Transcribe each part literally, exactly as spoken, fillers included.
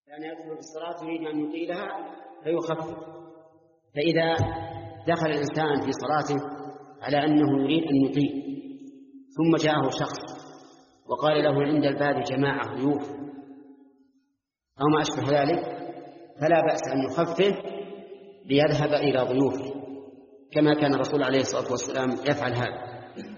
كان يدخل في الصلاة يريد أن يطيلها فيخفف. فإذا دخل الإنسان في صلاته على أنه يريد أن يطيل ثم جاءه شخص وقال له عند الباب جماعة ضيوف أو ما أشبه ذلك فلا بأس أن يخفف ليذهب إلى ضيوفه كما كان الرسول عليه الصلاة والسلام يفعل هذا.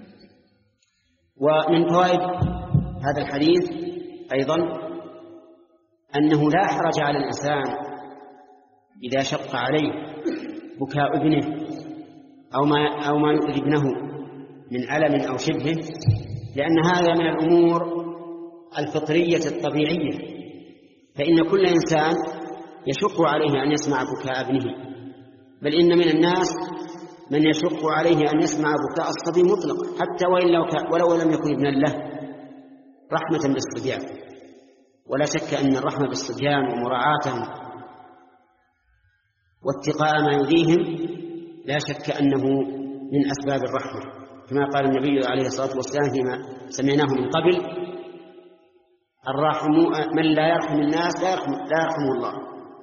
ومن فوائد هذا الحديث أيضا أنه لا حرج على الإنسان إذا شق عليه بكاء ابنه أو ما, أو ما يؤذي ابنه من ألم أو شبهه، لأن هذا من الأمور الفطرية الطبيعية، فإن كل إنسان يشق عليه أن يسمع بكاء ابنه، بل إن من الناس من يشق عليه أن يسمع بكاء الصبي مطلقا حتى وإن لو ولو لم يكن ابنا له رحمة بالصبيان. ولا شك أن الرحمة بالصبيان ومراعاتهم واتقاء ما يؤذيهم لا شك أنه من أسباب الرحمة، كما قال النبي عليه الصلاة والسلام فيما سمعناه من قبل: الراحم من لا يرحم الناس لا يرحم, لا يرحم الله،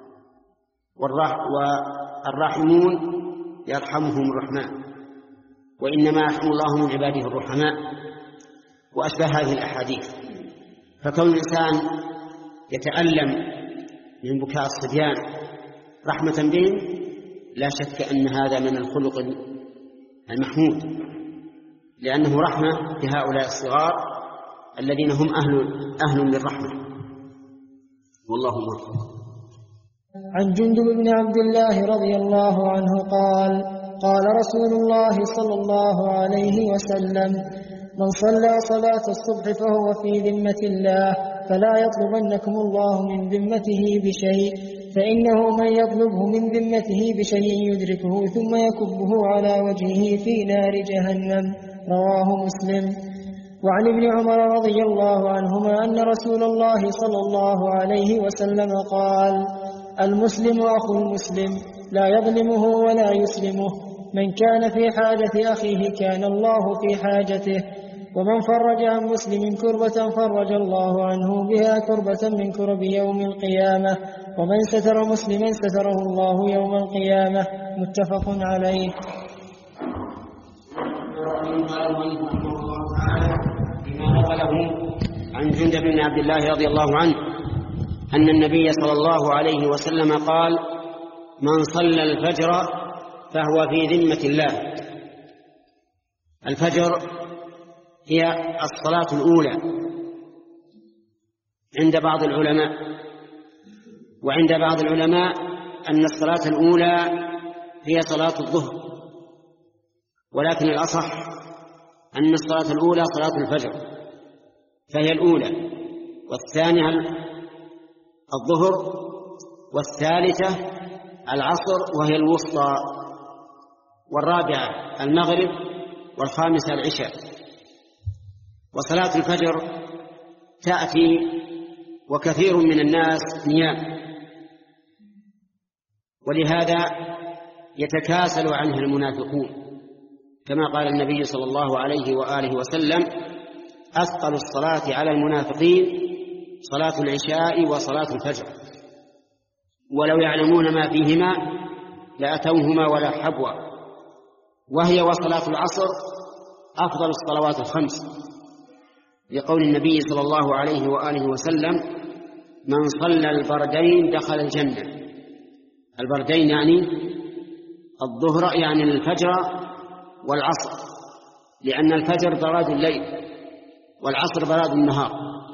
والراحمون يرحمهم الرحمن، وإنما يرحم الله من عباده الرحماء، وأشبه هذه الأحاديث. فكون الإنسان يتألم من بكاء الصبيان رحمة بهم لا شك أن هذا من الخلق المحمود، لأنه رحمة بهؤلاء الصغار الذين هم أهل, أهل للرحمة، والله موفق. عن جندب بن عبد الله رضي الله عنه قال: قال رسول الله صلى الله عليه وسلم: من صلى صلاة الصبح فهو في ذمة الله، فلا يطلبنكم الله من ذمته بشيء، فإنه من يطلبه من ذمته بشيء يدركه ثم يكبه على وجهه في نار جهنم. رواه مسلم. وعن ابن عمر رضي الله عنهما أن رسول الله صلى الله عليه وسلم قال: المسلم أخو المسلم لا يظلمه ولا يسلمه، من كان في حاجة أخيه كان الله في حاجته، ومن فرج عن مسلم كربة فرج الله عنه بها كربة من كرب يوم القيامة، ومن ستر مسلما ستره الله يوم القيامة. متفق عليه. فيما نقله عن جندب بن عبد الله رضي الله عنه أن النبي صلى الله عليه وسلم قال: من صلى الفجر فهو في ذمة الله. الفجر هي الصلاة الأولى عند بعض العلماء، وعند بعض العلماء أن الصلاة الأولى هي صلاة الظهر، ولكن الأصح أن الصلاة الأولى صلاة الفجر فهي الأولى، والثانية الظهر، والثالثة العصر وهي الوسطى، والرابعة المغرب، والخامسة العشاء. وصلاة الفجر تأتي وكثير من الناس نيام، ولهذا يتكاسل عنها المنافقون، كما قال النبي صلى الله عليه وآله وسلم: أثقل الصلاة على المنافقين صلاة العشاء وصلاة الفجر، ولو يعلمون ما فيهما لأتوهما ولا حبوا. وهي وصلاة العصر أفضل الصلوات الخمس، لقول النبي صلى الله عليه وآله وسلم: من صلى البردين دخل الجنة. البردين يعني الظهر، يعني الفجر والعصر، لأن الفجر براد الليل والعصر براد النهار.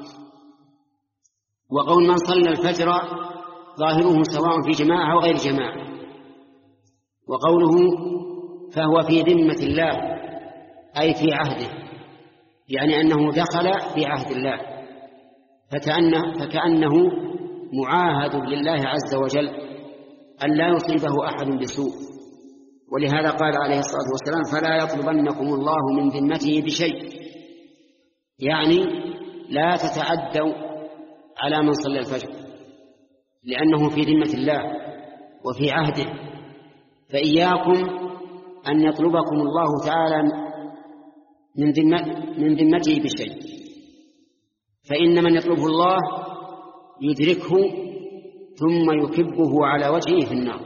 وقول من صلى الفجر ظاهره سواء في جماعة أو غير جماعة. وقوله فهو في ذمة الله أي في عهده، يعني أنه دخل في عهد الله، فكأنه, فكأنه معاهد لله عز وجل أن لا يصيبه أحد بسوء. ولهذا قال عليه الصلاة والسلام: فلا يطلبنكم الله من ذمته بشيء، يعني لا تتعدوا على من صلى الفجر، لأنه في ذمة الله وفي عهده، فإياكم أن يطلبكم الله تعالى من ذمته بشيء، فإن من يطلبه الله يدركه ثم يكبه على وجهه في النار.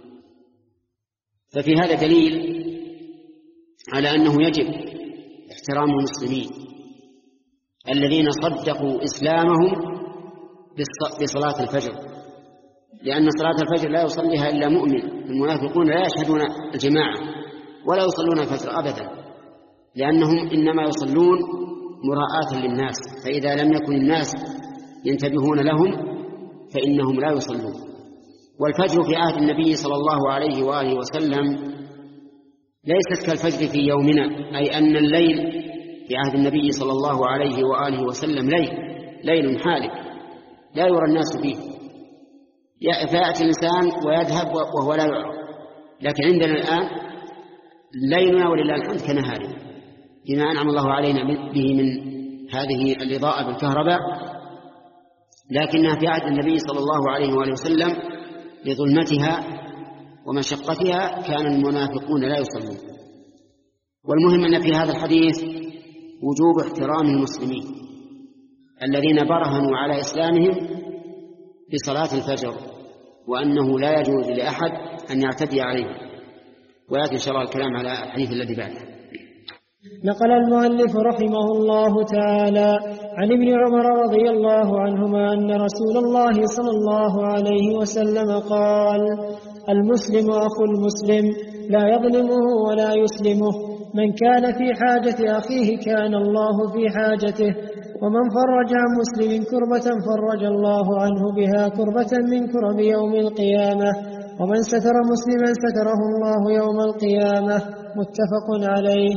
ففي هذا دليل على أنه يجب احترام المسلمين الذين صدقوا إسلامهم بصلاة الفجر، لأن صلاة الفجر لا يصليها إلا مؤمن. المنافقون لا يشهدون الجماعة ولا يصلون الفجر أبدا، لأنهم إنما يصلون مراءة للناس، فإذا لم يكن الناس ينتبهون لهم فإنهم لا يصلون. والفجر في عهد النبي صلى الله عليه وآله وسلم ليست كالفجر في يومنا، أي أن الليل في عهد النبي صلى الله عليه وآله وسلم ليل ليل حالك لا يرى الناس فيه، فيأتي الإنسان ويذهب وهو لا يعرف. لكن عندنا الآن ليلنا ولله الحمد كنهارنا، بما أنعم الله علينا به من هذه الإضاءة بالكهرباء، لكنها في عهد النبي صلى الله عليه وآله وسلم لظلمتها ومشقتها كان المنافقون لا يصلون. والمهم أن في هذا الحديث وجوب احترام المسلمين الذين برهنوا على إسلامهم بصلاة الفجر، وأنه لا يجوز لأحد أن يعتدي عليه. ويأتي إن شاء الله الكلام على الحديث الذي بعده. نقل المؤلف رحمه الله تعالى عن ابن عمر رضي الله عنهما أن رسول الله صلى الله عليه وسلم قال: المسلم أخو المسلم لا يظلمه ولا يسلمه، من كان في حاجة أخيه كان الله في حاجته، ومن فرج عن مسلم كربة فرج الله عنه بها كربة من كرب يوم القيامة، ومن ستر مسلما ستره الله يوم القيامة. متفق عليه.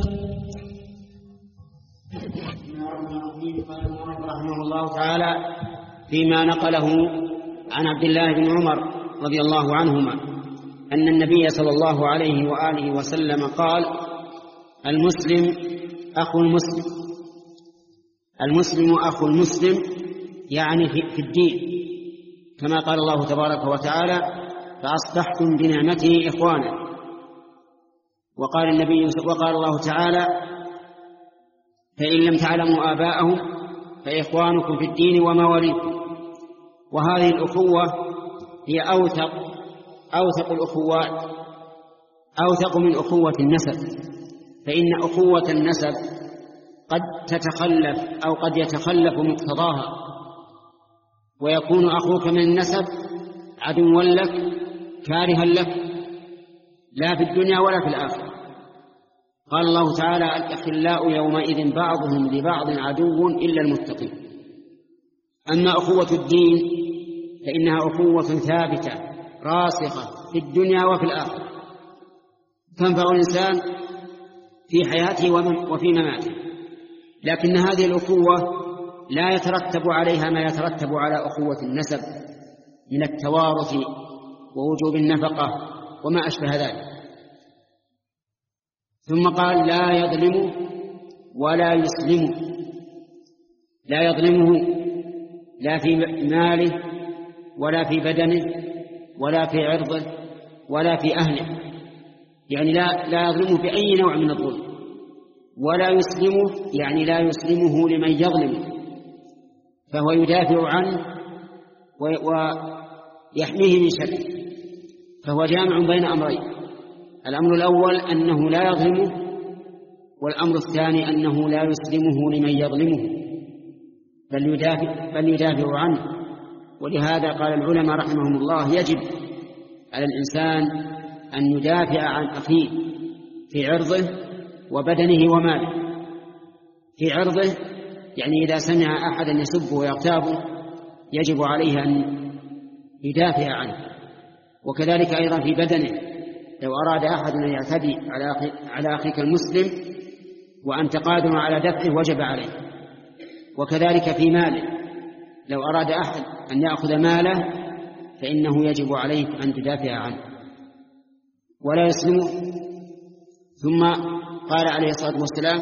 رحمه الله تعالى فيما نقله عن عبد الله بن عمر رضي الله عنهما أن النبي صلى الله عليه وآله وسلم قال: المسلم أخو المسلم. المسلم أخو المسلم يعني في الدين، كما قال الله تبارك وتعالى: فأصبحتم بنعمته إخوانا. وقال النبي وقال الله تعالى: فإن لم تعلموا آباءهم فإخوانكم في الدين ومواليكم. وهذه الأخوة هي أوثق أوثق الأخوات، أوثق من أخوة النسب، فإن أخوة النسب قد تتخلف أو قد يتخلف مقتضاها، ويكون أخوك من النسب عدوا لك كارها لك لا في الدنيا ولا في الآخرة. قال الله تعالى: الأخلاء يومئذ بعضهم لبعض عدو إلا المتقين. أما أخوة الدين فإنها أخوة ثابتة راسخة في الدنيا وفي الآخرة، تنفع الإنسان في حياته وفي مماته. لكن هذه الأخوة لا يترتب عليها ما يترتب على أخوة النسب من التوارث ووجوب النفقة وما أشبه ذلك. ثم قال: لا يظلم ولا يسلم. لا يظلمه لا في ماله ولا في بدنه ولا في عرضه ولا في أهله، يعني لا, لا يظلمه بأي نوع من الظلم. ولا يسلمه يعني لا يسلمه لمن يظلمه، فهو يدافع عنه ويحميه من شره، فهو جامع بين أمرين: الأمر الأول أنه لا يظلمه، والأمر الثاني أنه لا يسلمه لمن يظلمه بل يدافع, بل يدافع عنه. ولهذا قال العلماء رحمهم الله: يجب على الإنسان أن يدافع عن أخيه في عرضه وبدنه وماله. في عرضه يعني إذا سمع أحدا يسبه ويغتابه يجب عليه أن يدافع عنه، وكذلك أيضا في بدنه، لو أراد أحد أن يعتدي على أخيك المسلم وأنت قادر على دفعه وجب عليه. وكذلك في ماله، لو أراد أحد أن يأخذ ماله فإنه يجب عليك أن تدافع عنه ولا يسلمه. ثم قال عليه الصلاة والسلام: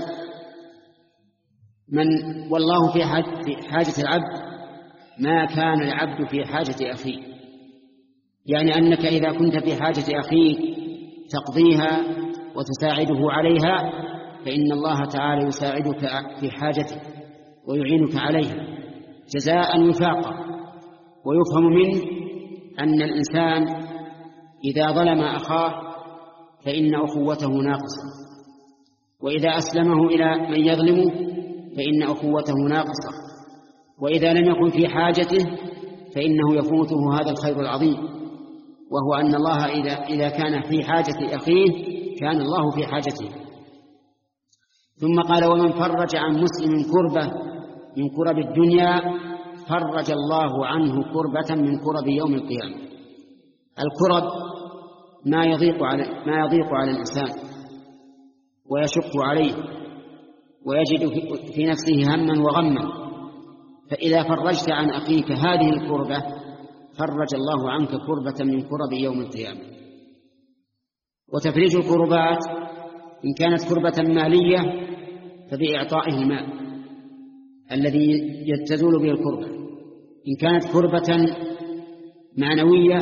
من والله في حاجة العبد ما كان العبد في حاجة أخيه، يعني أنك إذا كنت في حاجة أخيك تقضيها وتساعده عليها فإن الله تعالى يساعدك في حاجته ويعينك عليها جزاء وفاقا. ويفهم منه أن الإنسان إذا ظلم أخاه فإن أخوته ناقصة، وإذا أسلمه إلى من يظلمه فإن أخوته ناقصة، وإذا لم يكن في حاجته فإنه يفوته هذا الخير العظيم، وهو أن الله إذا, إذا كان في حاجة أخيه كان الله في حاجته. ثم قال: ومن فرج عن مسلم كربة من كرب الدنيا فرج الله عنه كربة من كرب يوم القيامة. الكرب ما يضيق على, ما يضيق على الإنسان ويشق عليه ويجد في نفسه هما وغما، فإذا فرجت عن أخيك هذه الكربة فرج الله عنك كربة من كرب يوم القيامة. وتفريج الكربات إن كانت كربة مالية فبإعطائه المال الذي تزول به الكربة، إن كانت كربة معنوية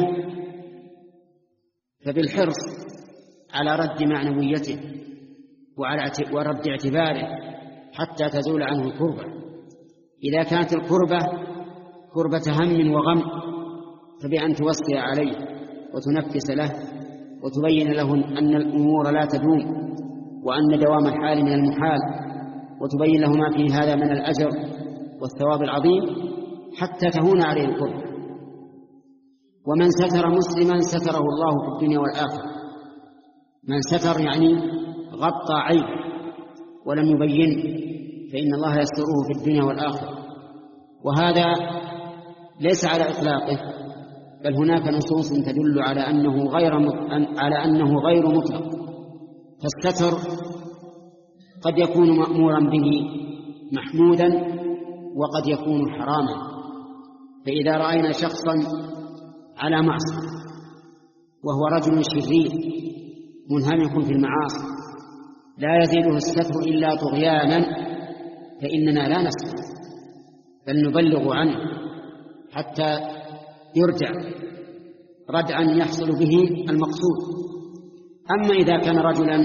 فبالحرص على رد معنويته وعلى ورد اعتباره حتى تزول عنه الكربة. إذا كانت الكربة كربة هم وغم فبأن توسع عليه وتنفس له وتبين له أن الأمور لا تدوم وأن دوام الحال من المحال، وتبين له ما فيه هذا من الأجر والثواب العظيم حتى تهون عليه الكربة. ومن ستر مسلما ستره الله في الدنيا والآخرة. من ستر يعني غطى عيب ولم يبين فإن الله يستره في الدنيا والآخرة، وهذا ليس على إطلاقه، بل هناك نصوص تدل على أنه غير على أنه غير مطلق. فالستر قد يكون مأمورا به محمودا وقد يكون حراما. فإذا رأينا شخصا على معصية وهو رجل شرير منهمك في المعاصي لا يزيده الستر إلا طغيانا فإننا لا نستر بل نبلغ عنه حتى يرجع ردعا يحصل به المقصود. أما إذا كان رجلا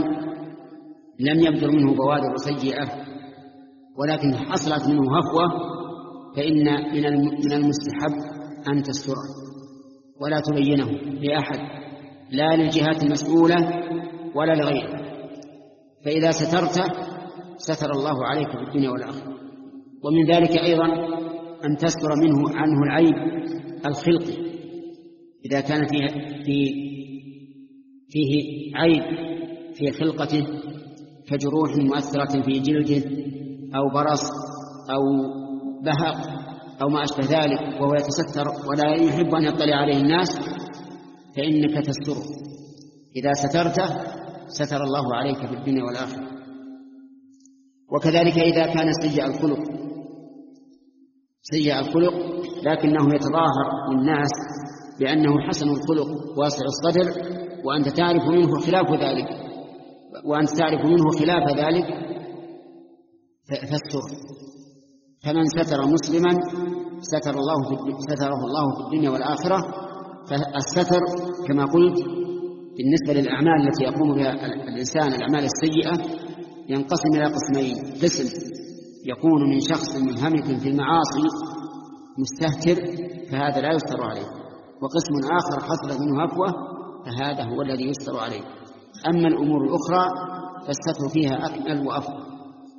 لم يبدر منه بوادر سيئة ولكن حصلت منه هفوة فإن من المستحب أن تستره ولا تبينه لأحد، لا للجهات المسؤولة ولا لغيره. فإذا سترت ستر الله عليك في الدنيا والآخرة. ومن ذلك أيضا أن تستر منه عنه العيب الخلقي، إذا كان فيه, فيه, فيه عيب في خلقته كجروح مؤثرة في جلده أو برص أو بهق أو ما أشبه ذلك وهو يتستر ولا يحب أن يطلع عليه الناس فإنك تستره. إذا سترته ستر الله عليك في الدنيا والآخرة. وكذلك إذا كان سيء الخلق سيء الخلق لكنه يتظاهر للناس بأنه حسن الخلق واسع الصدر وأنت تعرف منه خلاف ذلك وأنت تعرف منه خلاف ذلك فاستر. فمن ستر مسلما ستر الله في ستره الله في الدنيا والآخرة. فالستر كما قلت بالنسبة للأعمال التي يقوم بها الإنسان الأعمال السيئة ينقسم إلى قسمين: قسم يكون من شخص منهمك في المعاصي مستهتر فهذا لا يستر عليه، وقسم آخر حصلت منه هفوة فهذا هو الذي يستر عليه. أما الأمور الأخرى فالستر فيها أكمل وأفضل،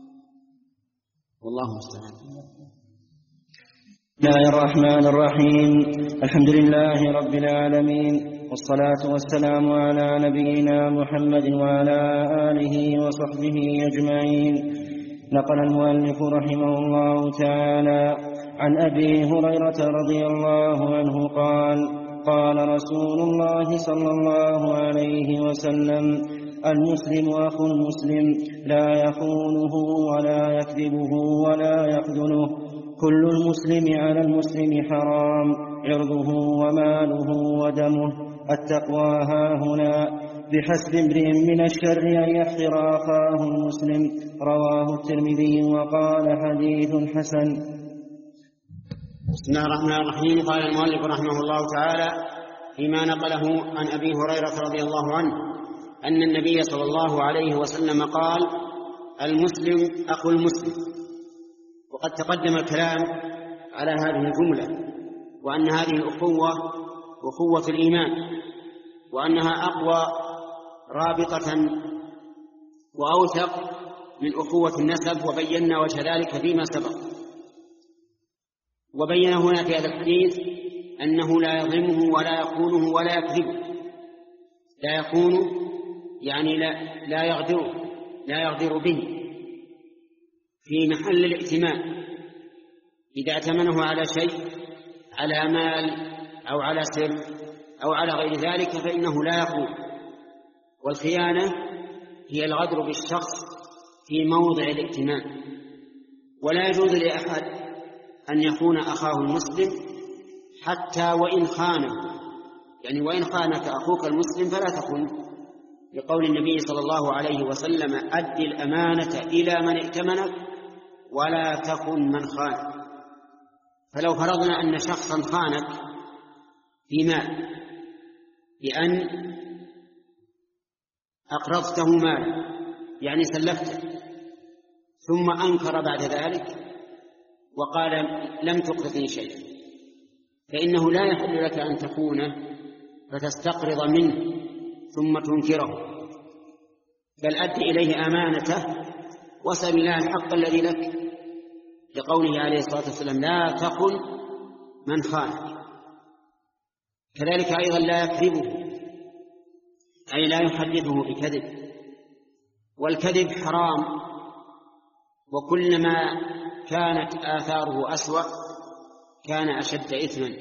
والله المستعان. بسم الله الرحمن الرحيم. الحمد لله رب العالمين، والصلاة والسلام على نبينا محمد وعلى آله وصحبه أجمعين. نقل المؤلف رحمه الله تعالى عن أبي هريرة رضي الله عنه قال: قال رسول الله صلى الله عليه وسلم: المسلم أخو المسلم لا يخونه ولا يكذبه ولا يخذله، كل المسلم على المسلم حرام، عرضه وماله ودمه. التقوى هاهنا: بحسب امرئ من الشر أن يحقر أخاه المسلم. رواه الترمذي وقال حديث حسن. بسم الله الرحمن الرحيم. قال المؤلف رحمه الله تعالى فيما نقله عن أبي هريرة رضي الله عنه أن النبي صلى الله عليه وسلم قال: المسلم أخو المسلم. وقد تقدم الكلام على هذه الجملة وأن هذه الأخوة أخوة الإيمان، وأنها أقوى رابطة وأوثق من أخوة النسب، وبينا وجه ذلك فيما سبق. وبين هنا في هذا الحديث أنه لا يظلمه ولا يخونه ولا يكذبه. لا يخونه يعني لا, لا يغدره، لا يغدر به في محل الائتمان. إذا ائتمنه على شيء، على مال أو على سر أو على غير ذلك، فإنه لا يخون. والخيانة هي الغدر بالشخص في موضع الائتمان. ولا يجوز لأحد أن يخون أخاه المسلم حتى وإن خانه، يعني وإن خانك أخوك المسلم فلا تخونه، لقول النبي صلى الله عليه وسلم: أد الأمانة إلى من ائتمنك ولا تخن من خانك. فلو فرضنا أن شخصا خانك في مال بأن أقرضته مالا، يعني سلفته، ثم أنكر بعد ذلك وقال: لم تقرضني شيء، فإنه لا يحل لك أن تخونه فتستقرض منه ثم تنكره، بل أد إليه أمانته واسأل الله الحق الذي لك، لقوله عليه الصلاة والسلام: لا تخن من خانك. كذلك أيضا لا يكذبه، أي لا يحدثه بكذب. والكذب حرام، وكلما كانت آثاره أسوأ كان أشد إثما.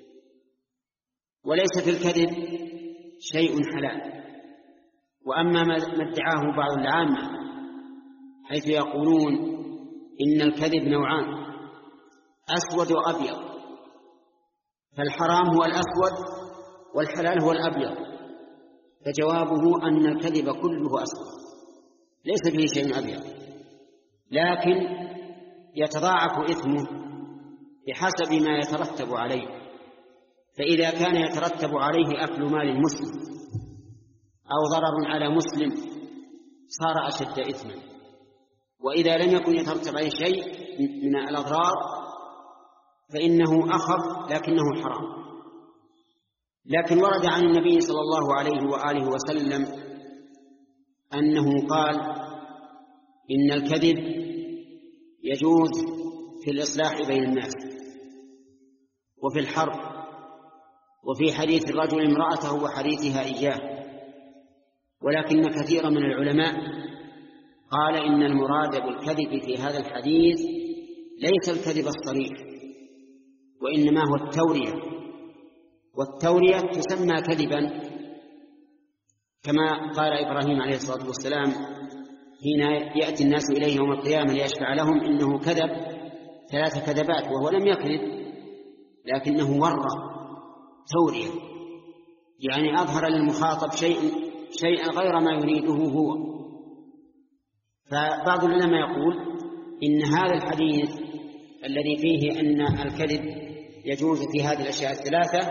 وليس في الكذب شيء حلال. وأما ما ادعاه بعض العامة حيث يقولون إن الكذب نوعان: أسود وأبيض، فالحرام هو الأسود والحلال هو الأبيض، فجوابه أن الكذب كله أسود ليس فيه شيء أبيض، لكن يتضاعف إثمه بحسب ما يترتب عليه. فإذا كان يترتب عليه أكل مال المسلم أو ضرر على مسلم صار أشد إثما، وإذا لم يكن يترتب عليه شيء من الأضرار فإنه أخف لكنه حرام. لكن ورد عن النبي صلى الله عليه وآله وسلم أنه قال: إن الكذب يجوز في الإصلاح بين الناس، وفي الحرب، وفي حديث الرجل امرأته وحديثها إياه. ولكن كثيرا من العلماء قال إن المراد بالكذب في هذا الحديث ليس الكذب الصريح، وإنما هو التورية. والتورية تسمى كذبا، كما قال إبراهيم عليه الصلاة والسلام حين يأتي الناس إليه يوم القيامة ليشفع لهم: إنه كذب ثلاث كذبات، وهو لم يكذب لكنه ورى تورية، يعني أظهر للمخاطب شيء شيئا غير ما يريده هو. فبعض العلماء يقول إن هذا الحديث الذي فيه أن الكذب يجوز في هذه الأشياء الثلاثة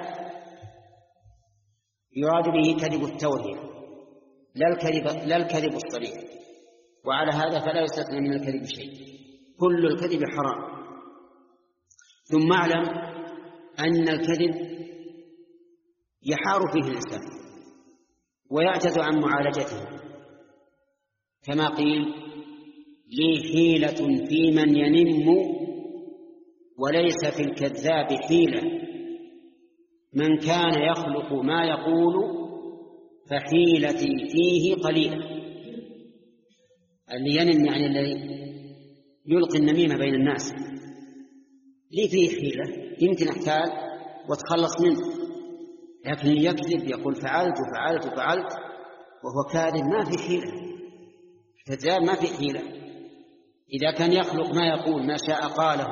يراد به كذب التورية لا الكذب, لا الكذب الصريح، وعلى هذا فلا يستثنى من الكذب شيء، كل الكذب حرام. ثم اعلم أن الكذب يحار فيه الإنسان ويعجز عن معالجته، كما قيل: لي حيلة في من ينم وليس في الكذاب حيلة، من كان يخلق ما يقول فحيلتي فيه قليلة. اللي ينم يعني الذي يلقي النميمة بين الناس، لي فيه حيلة يمكن أحتاج وتخلص منه، لكن يكذب يقول فعلت وفعلت وفعلت وهو كاذب ما في حيلة، كذاب ما في حيلة. إذا كان يخلق ما يقول ما شاء قاله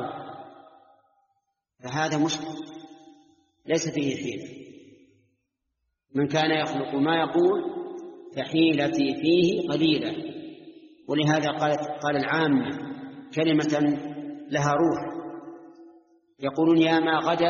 فهذا مشكل ليس فيه حيلة. من كان يخلق ما يقول فحيلتي فيه قليلة. ولهذا قالت قال العامة كلمة لها روح، يقولون: يا ما غدا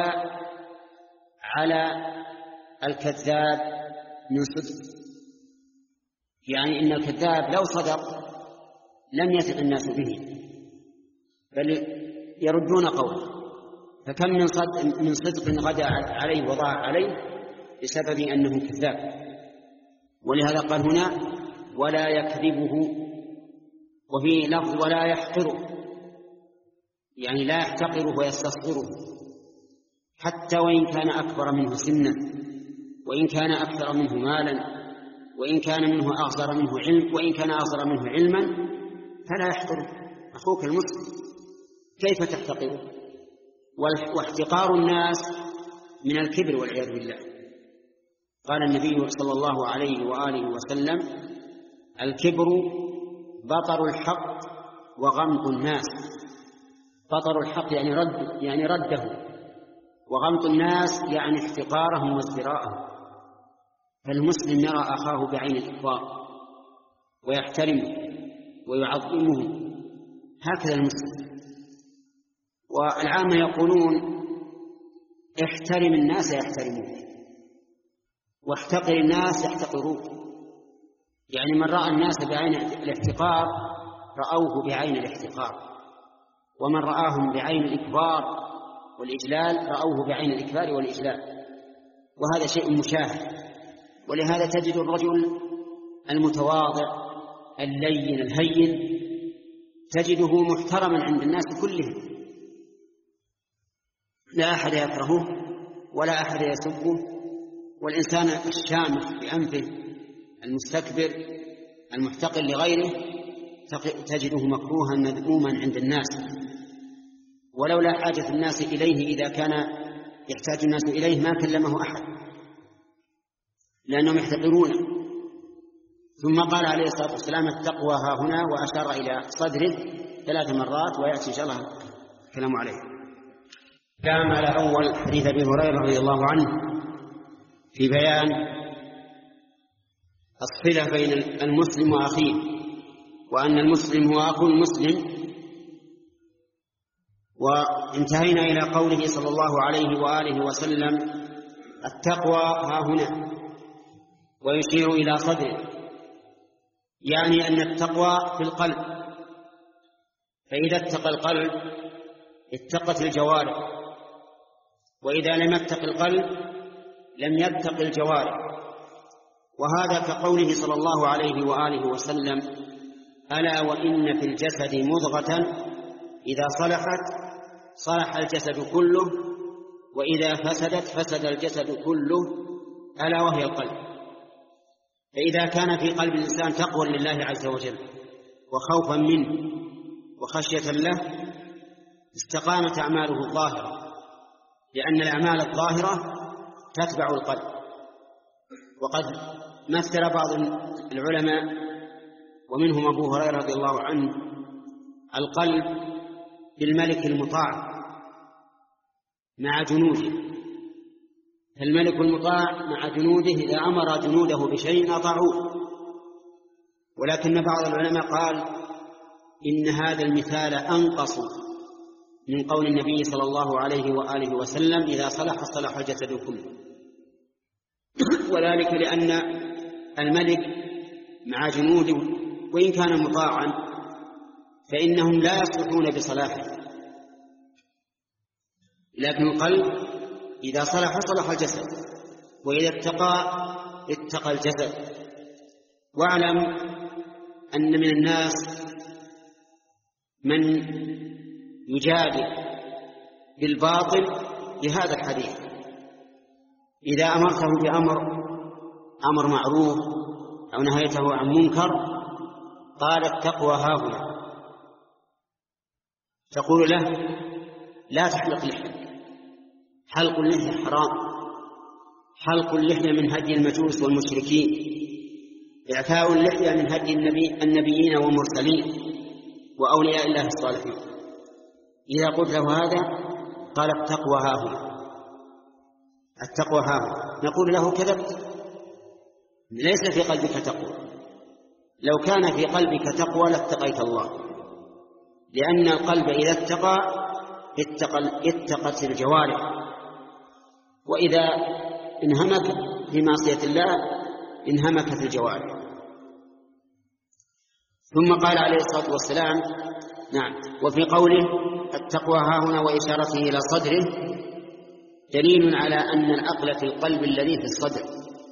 على الكذاب من صدق، يعني إن الكذاب لو صدق لم يثق الناس به بل يردون قوله. فكم من صدق, من صدق غدا عليه وضاع عليه بسبب أنه كذاب. ولهذا قال هنا ولا يكذبه، وفي لفظ ولا يحقره، يعني لا يحتقره ويستصغره حتى وإن كان أكبر منه سنا، وإن كان أكثر منه مالا، وإن كان منه أغزر منه علم، وإن كان أغزر منه علما فلا يحقره. أخوك المسلم كيف تحتقره؟ واحتقار الناس من الكبر والعياذ بالله. قال النبي صلى الله عليه وآله وسلم الكبر بطر الحق وغمط الناس. بطر الحق يعني رد يعني رده، وغمط الناس يعني احتقارهم وازدراءهم. فالمسلم يرى أخاه بعين الإكبار ويحترمه ويعظمه، هكذا المسلم. والعامة يقولون احترم الناس يحترموك، واحتقر الناس يحتقروك. يعني من رأى الناس بعين الاحتقار رأوه بعين الاحتقار، ومن رآهم بعين الإكبار والإجلال رأوه بعين الإكبار والإجلال، وهذا شيء مشاهد. ولهذا تجد الرجل المتواضع اللين الهين تجده محترما عند الناس كلهم، لا أحد يكرهه ولا أحد يسبه. والإنسان الشامخ بأنفه المستكبر المحتقر لغيره تجده مكروها مذموما عند الناس، ولولا حاجة الناس إليه إذا كان يحتاج الناس إليه ما كلمه أحد، لأنهم يحتقرونه. ثم قال عليه الصلاة والسلام التقوى ها هنا، وأشار إلى صدره ثلاث مرات، ويأتي إن شاء الله الكلام عليه. كلام على أول حديث أبي هريرة رضي الله عنه في بيان الصلة بين المسلم وأخيه، وأن المسلم هو أخو المسلم. وانتهينا إلى قوله صلى الله عليه وآله وسلم التقوى ها هنا، ويشير إلى صدره، يعني أن التقوى في القلب، فإذا اتقى القلب اتقت الجوارح، وإذا لم يتق القلب لم يتق الجوارح. وهذا كقوله صلى الله عليه وآله وسلم ألا وإن في الجسد مضغة إذا صلحت صلح الجسد كله، وإذا فسدت فسد الجسد كله، ألا وهي القلب. فإذا كان في قلب الإنسان تقوى لله عز وجل وخوفا منه وخشية له استقامت أعماله الظاهرة، لأن الأعمال الظاهرة تتبع القلب. وقد مثل بعض العلماء ومنهم أبو هريرة رضي الله عنه القلب بالملك المطاع مع جنوده. الملك المطاع مع جنوده إذا أمر جنوده بشيء أطاعوه. ولكن بعض العلماء قال إن هذا المثال أنقص من قول النبي صلى الله عليه وآله وسلم إذا صلح صلح الجسد كله، وذلك لأن الملك مع جنوده وإن كان مطاعا فإنهم لا يصلحون بصلاحه، لكن القلب إذا صلح صلح الجسد، وإذا اتقى اتقى الجسد. واعلم أن من الناس من يجادل بالباطل بهذا الحديث. إذا أمرته بأمر أمر معروف أو نهيته عن منكر قال التقوى هاهنا، تقول له لا تحلق لحية، حلق اللحية حرام، حلق اللحية من هدي المجوس والمشركين، إعفاء اللحية من هدي النبي النبيين والمرسلين وأولياء الله الصالحين. إذا قلت له هذا قال التقوى هاهنا، التقوى هاهنا، نقول له كذبت، ليس في قلبك تقوى. لو كان في قلبك تقوى لاتقيت الله، لأن القلب إذا اتقى اتقت الجوارح، وإذا انهمك في معصية الله انهمكت الجوارح. ثم قال عليه الصلاة والسلام نعم. وفي قوله التقوى هاهنا وإشارته إلى صدره دليل على أن العقل في القلب الذي في الصدر،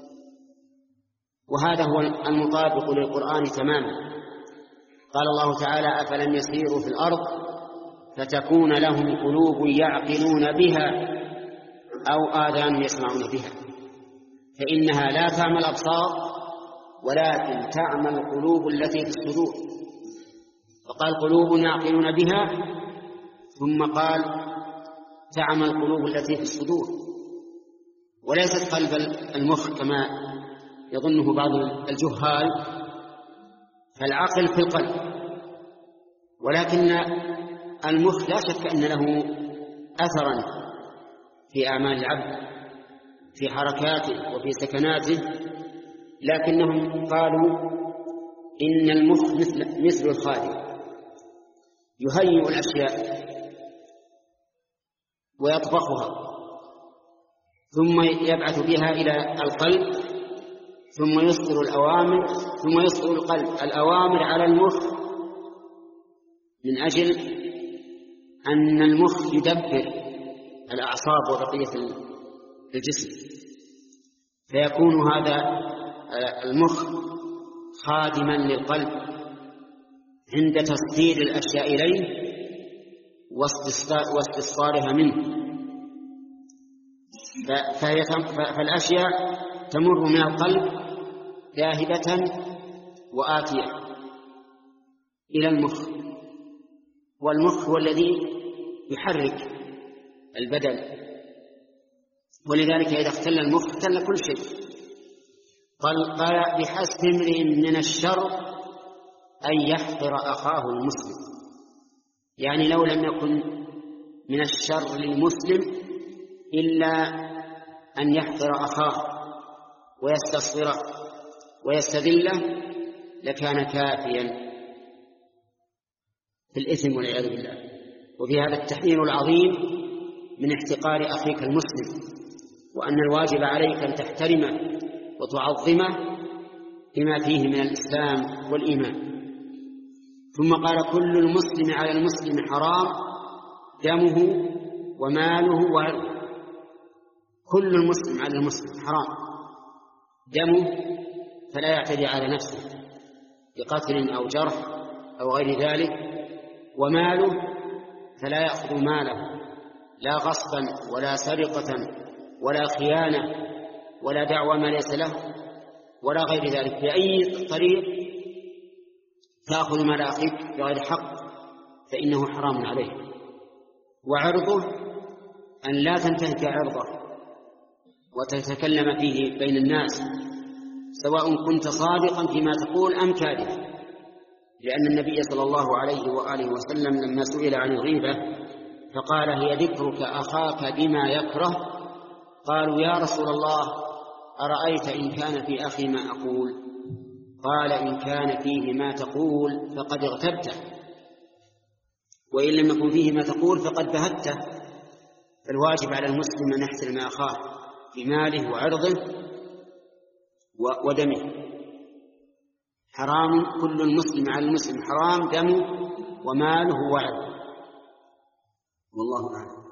وهذا هو المطابق للقرآن تماما. قال الله تعالى: أفلم يسيروا في الأرض فتكون لهم قلوب يعقلون بها أو آذان يسمعون بها، فإنها لا تعمى الأبصار ولكن تعمى القلوب التي في الصدور. فقال قلوب يعقلون بها، ثم قال تعمى القلوب التي في الصدور، وليست قلب المخ كما يظنه بعض الجهال، فالعقل في القلب، ولكن المخ لا شك أن له أثرا في أعمال العبد، في حركاته وفي سكناته، لكنهم قالوا إن المخ مثل, مثل الخادم يهيئ الأشياء ويطبخها ثم يبعث بها إلى القلب ثم يصدر الأوامر ثم يصدر القلب الأوامر على المخ، من أجل أن المخ يدبر الأعصاب وبقية الجسم، فيكون هذا المخ خادما للقلب عند تصدير الأشياء إليه واستصدارها منه. فالأشياء تمر من القلب ذاهبة وآتية إلى المخ، والمخ هو الذي يحرك البدن، ولذلك إذا اختل المخ اختل كل شيء. قال, قال بحسب امرئ من الشر أن يحقر أخاه المسلم، يعني لو لم يكن من الشر للمسلم إلا أن يحقر أخاه ويستصغره ويستذله لكان كافيا في الإثم والعياذ بالله. وفي هذا التحذير العظيم من احتقار أخيك المسلم، وأن الواجب عليك أن تحترمه وتعظمه بما فيه من الإسلام والإيمان. ثم قال كل المسلم على المسلم حرام دمه وماله وعرضه. كل المسلم على المسلم حرام دمه، فلا يعتدي على نفسه بقتل أو جرح أو غير ذلك، وماله فلا يأخذ ماله لا غصبا ولا سرقة ولا خيانة ولا دعوى ما ليس له ولا غير ذلك. بأي طريق تأخذ مال أخيك بغير حق فإنه حرام عليه. وعرضه أن لا تنتهك عرضه وتتكلم فيه بين الناس سواء كنت صادقا فيما تقول أم كاذبا، لأن النبي صلى الله عليه وآله وسلم لما سئل عن الغيبة فقال هي ذكرك أخاك بما يكره. قالوا يا رسول الله أرأيت إن كان في أخي ما أقول؟ قال إن كان فيه ما تقول فقد اغتبته، وإن لم يكن فيه ما تقول فقد بهته. فالواجب على المسلم أن يحترم أخاه بماله وعرضه ودمه. حرام كل المسلم على المسلم حرام دمه وماله وعرضه، والله أعلم.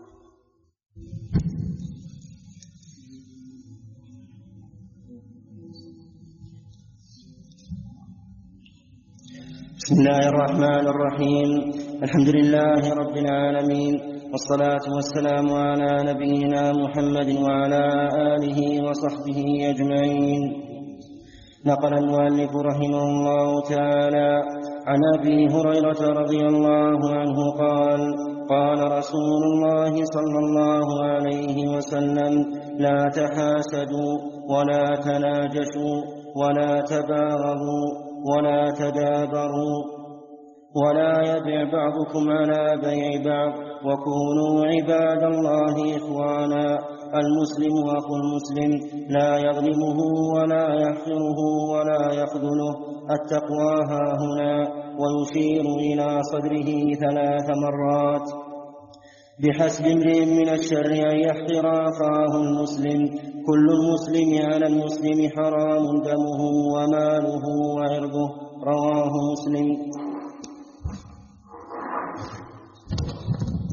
بسم الله الرحمن الرحيم. الحمد لله رب العالمين، والصلاة والسلام على نبينا محمد وعلى آله وصحبه أجمعين. نقل المؤلف رحمه الله تعالى عن أبي هريرة رضي الله عنه قال قال رسول الله صلى الله عليه وسلم لا تحاسدوا ولا تناجشوا ولا تباغضوا ولا تدابروا ولا يبع بعضكم على بيع بعض وكونوا عباد الله إخوانا. المسلم أخو المسلم لا يظلمه ولا يحقره ولا يخذله. التقوى ها هنا، ويشير إلى صدره ثلاث مرات. بحسب امرئ من الشر أن يحقر أخاه المسلم. كل المسلم على المسلم حرام دمه وماله وعرضه. رواه مسلم.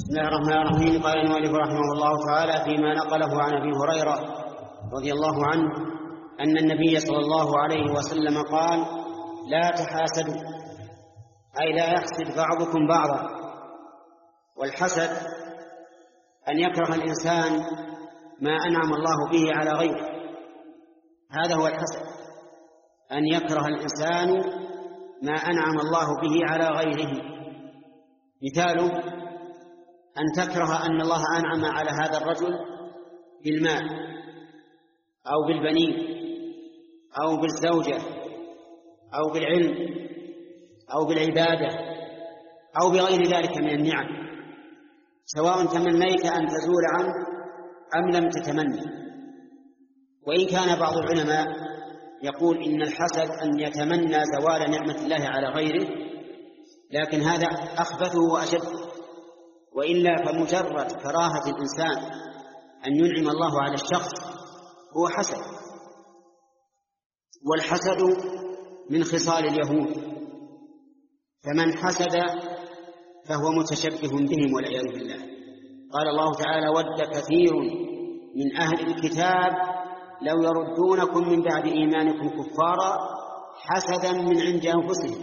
بسم الله الرحمن الرحيم. قال المؤلف رحمه الله تعالى فيما نقله عن أبي هريرة رضي الله عنه أن النبي صلى الله عليه وسلم قال: لا تحاسدوا، أي لا يحسد بعضكم بعضا. والحسد أن يكره الإنسان ما أنعم الله به على غيره، هذا هو الحسد، أن يكره الإنسان ما أنعم الله به على غيره. مثاله أن تكره أن الله أنعم على هذا الرجل بالمال أو بالبنين أو بالزوجة أو بالعلم أو بالعبادة أو بغير ذلك من النعم، سواء تمنيت أن تزول عنه أم لم تتمنى. وإن كان بعض العلماء يقول إن الحسد أن يتمنى زوال نعمة الله على غيره، لكن هذا أخبثه وأشد. وإلا فمجرد كراهة الإنسان أن ينعم الله على الشخص هو حسد. والحسد من خصال اليهود، فمن حسد فهو متشبه بهم والعياذ بالله. قال الله تعالى: ود كثير من أهل الكتاب لو يردونكم من بعد إيمانكم كفارا حسدا من عند أنفسهم.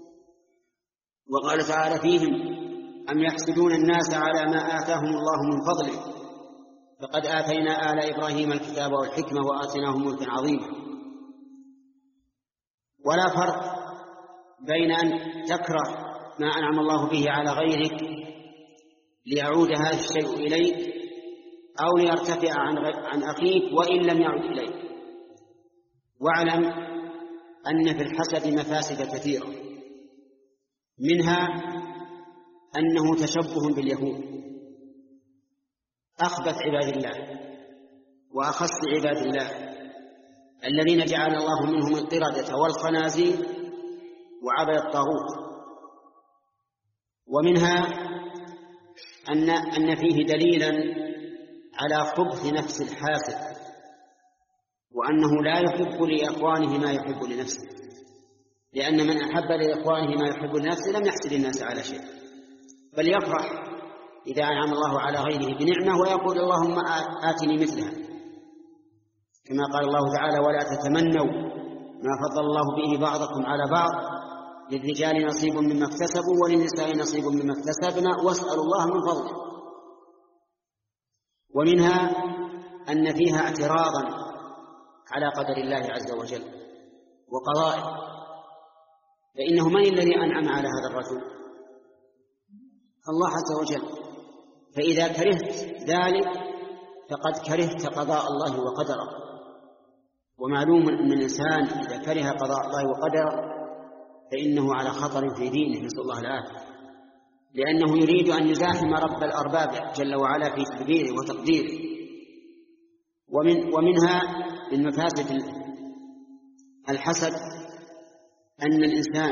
وقال تعالى فيهم: أم يحسدون الناس على ما آتاهم الله من فضله فقد آتينا آل إبراهيم الكتاب والحكمة وآتيناهم ملكا عظيما. ولا فرق بين أن تكره ما أنعم الله به على غيرك ليعود هذا الشيء إليك أو ليرتفع عن أخيك وإن لم يعد إليك. واعلم أن في الحسد مفاسد كثيرة، منها أنه تشبه باليهود، أخبث عباد الله وأخص عباد الله الذين جعل الله منهم القردة والخنازير وعبد الطاغوت. ومنها أن أن فيه دليلا على خبث نفس الحاسد، وأنه لا يحب لإخوانه ما يحب لنفسه، لأن من أحب لإخوانه ما يحب لنفسه لم يحسد الناس على شيء، بل يفرح إذا أنعم الله على غيره بنعمة ويقول: اللهم آتني مثلها، كما قال الله تعالى: ولا تتمنوا ما فضل الله به بعضكم على بعض للرجال نصيب مما اكتسبوا وللنساء نصيب مما اكتسبنا واسألوا الله من فضله. ومنها أن فيها اعتراضا على قدر الله عز وجل وقضائه، فإنه من الذي أنعم على هذا الرجل؟ الله عز وجل. فإذا كرهت ذلك فقد كرهت قضاء الله وقدره. ومعلوم أن الإنسان إذا كره قضاء الله وقدره فإنه على خطر في دينه، نسأل الله العافية، لأنه يريد أن يزاحم رب الأرباب جل وعلا في تدبيره وتقديره. ومن ومنها من مفاسد الحسد أن الإنسان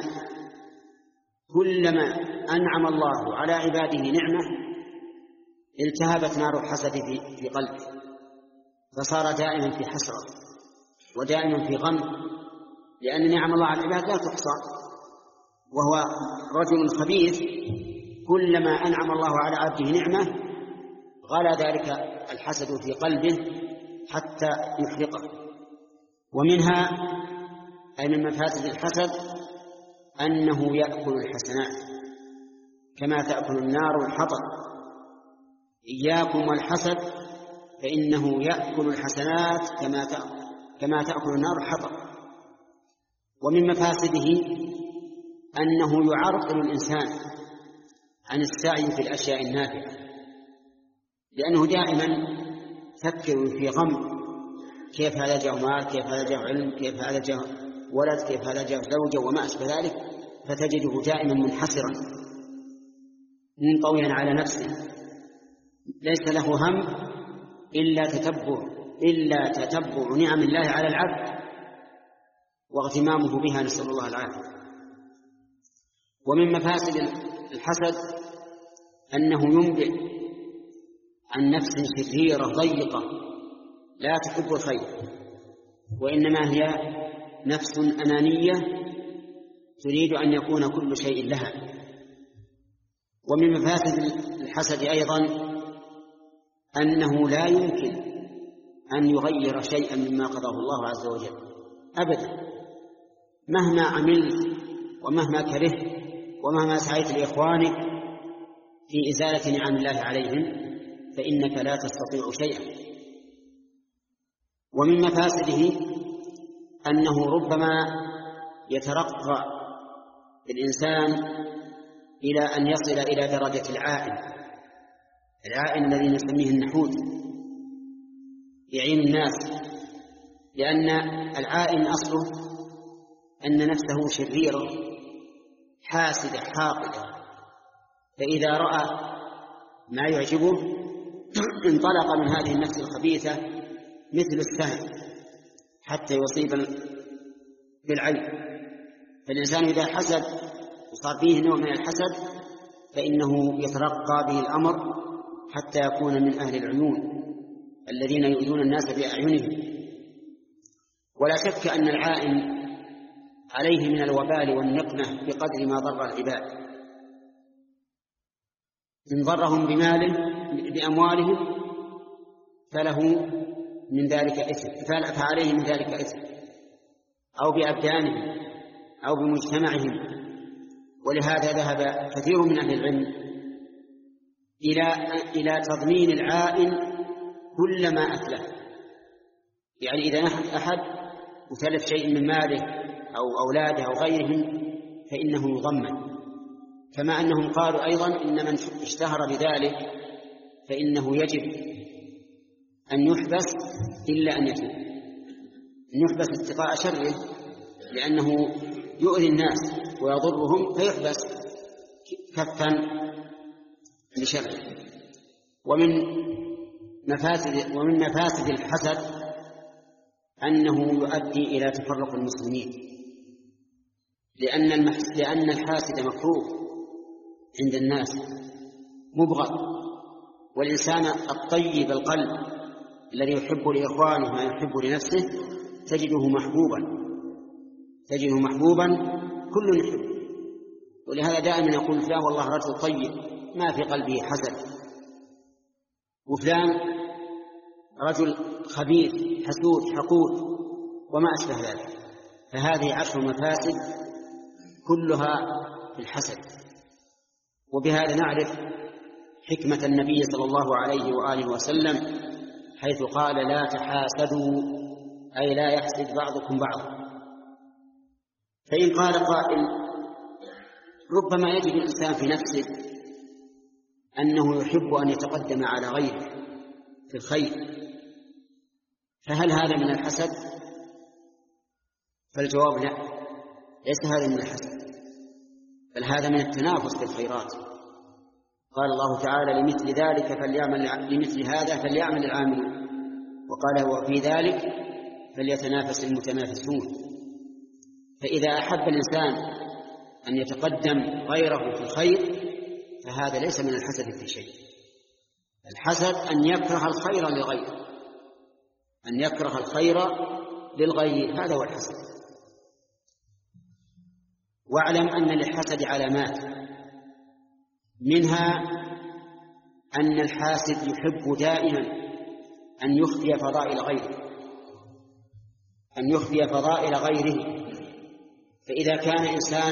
كلما أنعم الله على عباده نعمة التهبت نار الحسد في في قلبه، فصار دائما في حسرة ودائما في غم، لأن نعم الله على العباد لا تحصى. وهو رجل خبيث كلما أنعم الله على عبده نعمة غلا ذلك الحسد في قلبه حتى يحرقه. ومنها أي من مفاسد الحسد أنه يأكل الحسنات كما تأكل النار الحطب. إياكم والحسد فإنه يأكل الحسنات كما تأكل, كما تأكل النار الحطب. ومن مفاسده أنه يعرقل الإنسان عن السعي في الأشياء النافعة، لأنه دائما يفكر في غم، كيف هذا جاء مال، كيف هذا جاء علم، كيف هذا جاء ولد، كيف هذا جاء زوجة وما أشبه ذلك، فتجده دائما منحسرا منطويا على نفسه، ليس له هم إلا تتبع إلا تتبع نعم الله على العبد واغتمامه بها، نسأل الله العافية. ومن مفاسد الحسد أنه ينبئ عن نفس شريرة ضيقة لا تحب الخير، وإنما هي نفس أنانية تريد أن يكون كل شيء لها. ومن مفاسد الحسد أيضا أنه لا يمكن أن يغير شيئا مما قضاه الله عز وجل أبدا، مهما عملت ومهما كرهت ومهما سعيت لإخوانك في إزالة نعم الله عليهم فإنك لا تستطيع شيئا. ومن مفاسده أنه ربما يترقى الإنسان إلى أن يصل إلى درجة العائن، العائن الذي نسميه النحوت يعين الناس، لأن العائن أصله أن نفسه شريرة حاسدة حاقدة، فإذا رأى ما يعجبه انطلق من هذه النفس الخبيثة مثل السهم حتى يصيب بالعين. فالإنسان إذا حسد وصار فيه نوع من الحسد فإنه يترقى به الأمر حتى يكون من أهل العيون الذين يؤذون الناس بأعينهم. ولا شك أن العائن عليه من الوبال والنقمة بقدر ما ضر العباد، إن ضرهم بماله بأموالهم فله من ذلك إثم، فعليه من ذلك إثم، أو بأبدانهم أو بمجتمعهم. ولهذا ذهب كثير من أهل العلم إلى إلى تضمين العائن كل ما أتلف، يعني إذا أحد وتلف شيء من ماله أو أولاده أو غيرهم فإنه يضمن، كما أنهم قالوا أيضا إن من اشتهر بذلك فإنه يجب أن يحبس إلا أن يتوب، أن يحبس اتقاء شره لأنه يؤذي الناس ويضرهم فيحبس كفا لشره. ومن مفاسد ومن مفاسد الحسد أنه يؤدي إلى تفرق المسلمين، لأن لأن الحاسد مكروه عند الناس مبغض، والإنسان الطيب القلب الذي يحب لإخوانه ما يحب لنفسه تجده محبوبا تجده محبوبا كل يحب. ولهذا دائما يقول فلان والله رجل طيب ما في قلبه حسد، وفلان رجل خبيث حسود حقود وما أشبه ذلك. فهذه عشر مفاسد كلها في الحسد. وبهذا نعرف حكمة النبي صلى الله عليه وآله وسلم حيث قال لا تحاسدوا، أي لا يحسد بعضكم بعضا. فإن قال قائل ربما يجد الإنسان في نفسه أنه يحب أن يتقدم على غيره في الخير، فهل هذا من الحسد؟ فالجواب لا، ليس هذا من الحسد، بل هذا من التنافس في الخيرات. قال الله تعالى لمثل ذلك فليعمل لمثل هذا فليعمل العاملون، وقال وفي ذلك فليتنافس المتنافسون. فإذا أحب الإنسان أن يتقدم غيره في الخير فهذا ليس من الحسد في شيء. الحسد أن يكره الخير للغير، أن يكره الخير للغير، هذا هو الحسد. واعلم أن للحسد علامات، منها أن الحاسد يحب دائما أن يخفي فضائل غيره أن يخفي فضائل غيره فإذا كان إنسان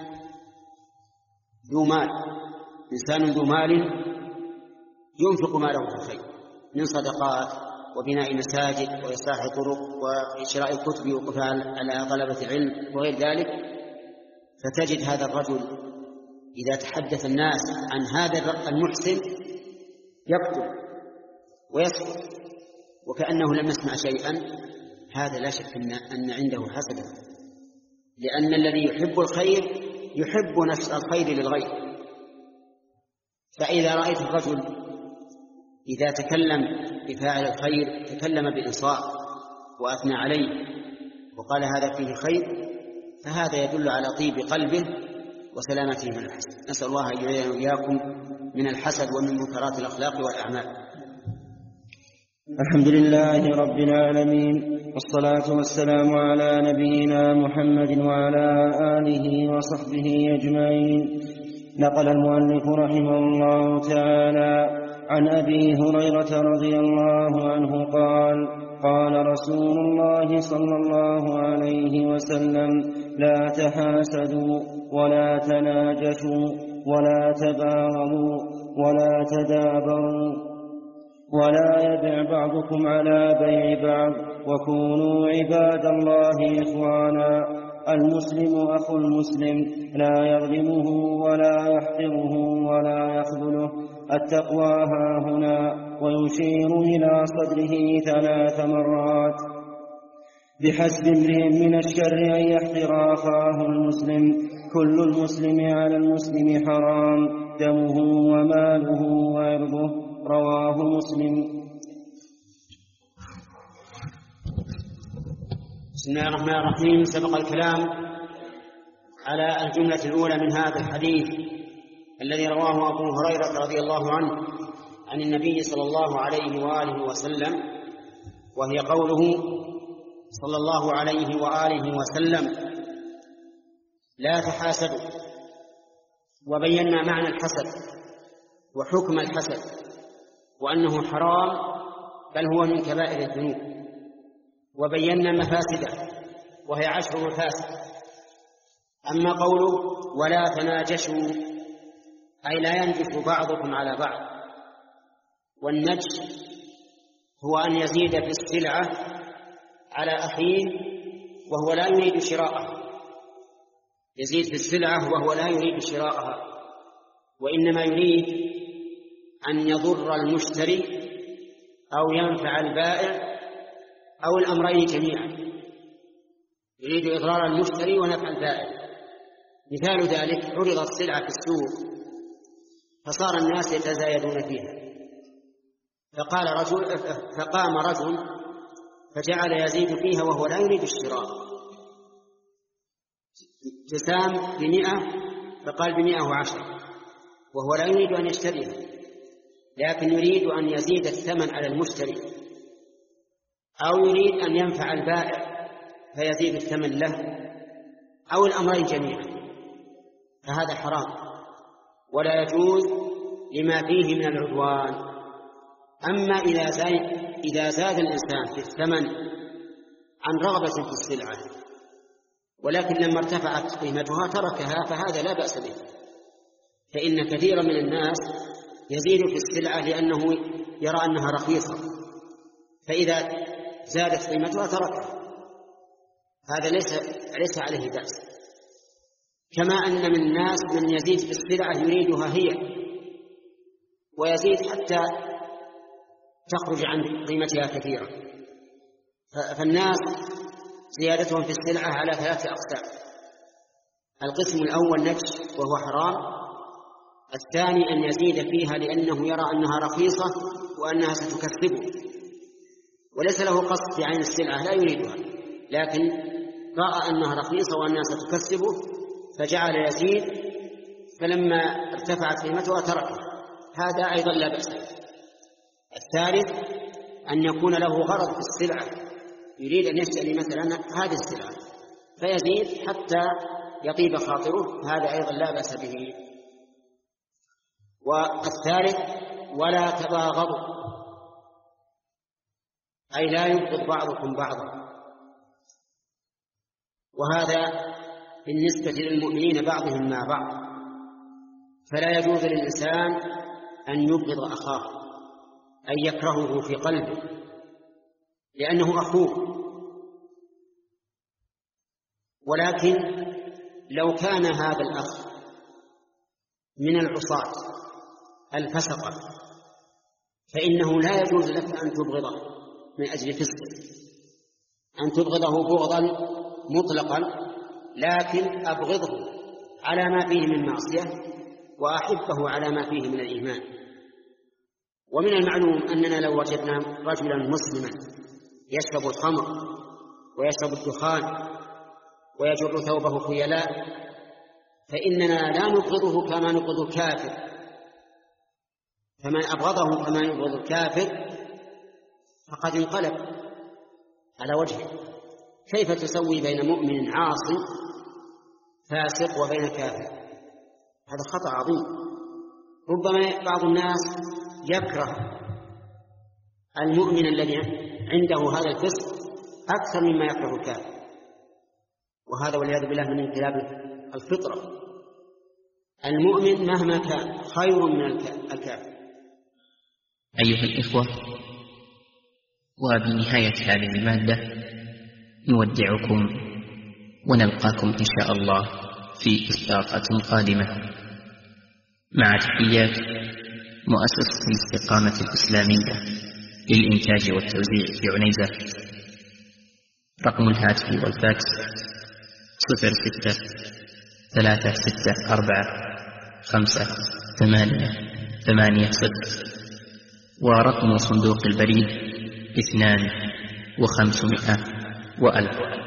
ذو مال إنسان ذو مال ينفق ماله في الخير من صدقات وبناء مساجد وإصلاح طرق وشراء كتب وقف على طلبة العلم وغير ذلك، فتجد هذا الرجل إذا تحدث الناس عن هذا المحسن يقتل ويسكت وكأنه لم يسمع شيئا. هذا لا شك أن عنده حسدا، لأن الذي يحب الخير يحب نشر الخير للغير. فإذا رأيت الرجل إذا تكلم بفاعل الخير تكلم بإنصاف وأثنى عليه وقال هذا فيه خير، فهذا يدل على طيب قلبه وسلامته من الحسد. نسأل الله أن يعيذنا وإياكم من الحسد ومن منكرات الأخلاق والأعمال. الحمد لله رب العالمين، والصلاة والسلام على نبينا محمد وعلى آله وصحبه أجمعين. نقل المؤلف رحمه الله تعالى عن أبي هريرة رضي الله عنه قال قال رسول الله صلى الله عليه وسلم لا تحاسدوا ولا تناجشوا ولا تباغضوا ولا تدابروا ولا يبع بعضكم على بيع بعض وكونوا عباد الله إخوانا المسلم أخو المسلم لا يظلمه ولا يحقره ولا يخذله التقوى هاهنا ويشير إلى صدره ثلاث مرات بحسب امرئ من الشر أن يحقر أخاه المسلم كل المسلم على المسلم حرام دمه وماله وعرضه رواه مسلم. بسم الله الرحمن الرحيم. سبق الكلام على الجملة الأولى من هذا الحديث الذي رواه أبو هريرة رضي الله عنه عن النبي صلى الله عليه وآله وسلم، وهي قوله صلى الله عليه وآله وسلم لا تحاسدوا، وبينا معنى الحسد وحكم الحسد وأنه حرام بل هو من كبائر الذنوب، وبينا مفاسده وهي عشر مفاسد. أما قوله ولا تناجشوا أي لا ينجش بعضكم على بعض، والنجش هو أن يزيد في السلعة على أخيه وهو لا يريد شراءها، يزيد في السلعة وهو لا يريد شراءها، وإنما يريد أن يضر المشتري أو ينفع البائع أو الأمرين جميعا، يريد إضرار المشتري ونفع البائع. مثال ذلك عرضت السلعة في السوق فصار الناس يتزايدون فيها، فقال رجل فقام رجل فجعل يزيد فيها وهو لا يريد الشراء، جسام بمئة فقال بمئة وعشرة وهو لا يريد أن يشتريها، لكن يريد أن يزيد الثمن على المشتري، أو يريد أن ينفع البائع فيزيد الثمن له، أو الأمرين جميعا، فهذا حرام ولا يجوز لما فيه من العدوان. أما إذا زاد, إذا زاد الإنسان في الثمن عن رغبة في السلعة ولكن لما ارتفعت قيمتها تركها فهذا لا بأس به، فإن كثيرا من الناس يزيد في السلعة لأنه يرى أنها رخيصة، فإذا زادت قيمتها تركها، هذا ليس, ليس عليه بأس. كما أن من الناس من يزيد في السلعة يريدها هي ويزيد حتى تخرج عن قيمتها كثيرا، فالناس زيادتهم في السلعة على ثلاثة أقسام: القسم الأول نجش وهو حرام، الثاني أن يزيد فيها لأنه يرى أنها رخيصة وأنها ستكسبه وليس له قصد في عين السلعة لا يريدها، لكن رأى أنها رخيصة وأنها ستكسبه فجعل يزيد، فلما ارتفعت قيمتها تركها، هذا أيضا لا بأس. الثالث أن يكون له غرض في السلعة، يريد أن يشتري مثلا هذه السلعة فيزيد حتى يطيب خاطره، هذا أيضا لا بأس به. والثالث ولا تباغضوا أي لا يبغض بعضكم بعضا، وهذا بالنسبة للمؤمنين بعضهم مع بعض، فلا يجوز للإنسان أن يبغض أخاه أن يكرهه في قلبه لأنه أخوه، ولكن لو كان هذا الأخ من العصاة الفسقة فإنه لا يجوز لك أن تبغضه من أجل فسقه، أن تبغضه بغضا مطلقا، لكن أبغضه على ما فيه من معصية وأحبه على ما فيه من الإيمان. ومن المعلوم أننا لو وجدنا رجلا مسلما يشرب الخمر ويشرب الدخان ويجر ثوبه خيلاء فإننا لا نبغضه كما نبغض الكافر، فمن أبغضه كما يبغض الكافر فقد انقلب على وجهه. كيف تسوي بين مؤمن عاصي فاسق وبين كافر؟ هذا خطأ عظيم. ربما بعض الناس يكره المؤمن الذي عنده هذا الفسق أكثر مما يكره الكافر، وهذا والعياذ بالله من انقلاب الفطرة. المؤمن مهما كان خير من الكافر. أيها الإخوة، وبنهاية هذه المادة نودعكم ونلقاكم إن شاء الله في إسراقة قادمة، مع تحيات مؤسسة الاستقامة الإسلامية للإنتاج والتوزيع في عنيزة. رقم الهاتف والفاكس صفر ستة ثلاثة ستة أربعة خمسة ثمانية ثمانية صفر، ورقم صندوق البريد اثنان وخمسمائة وألف.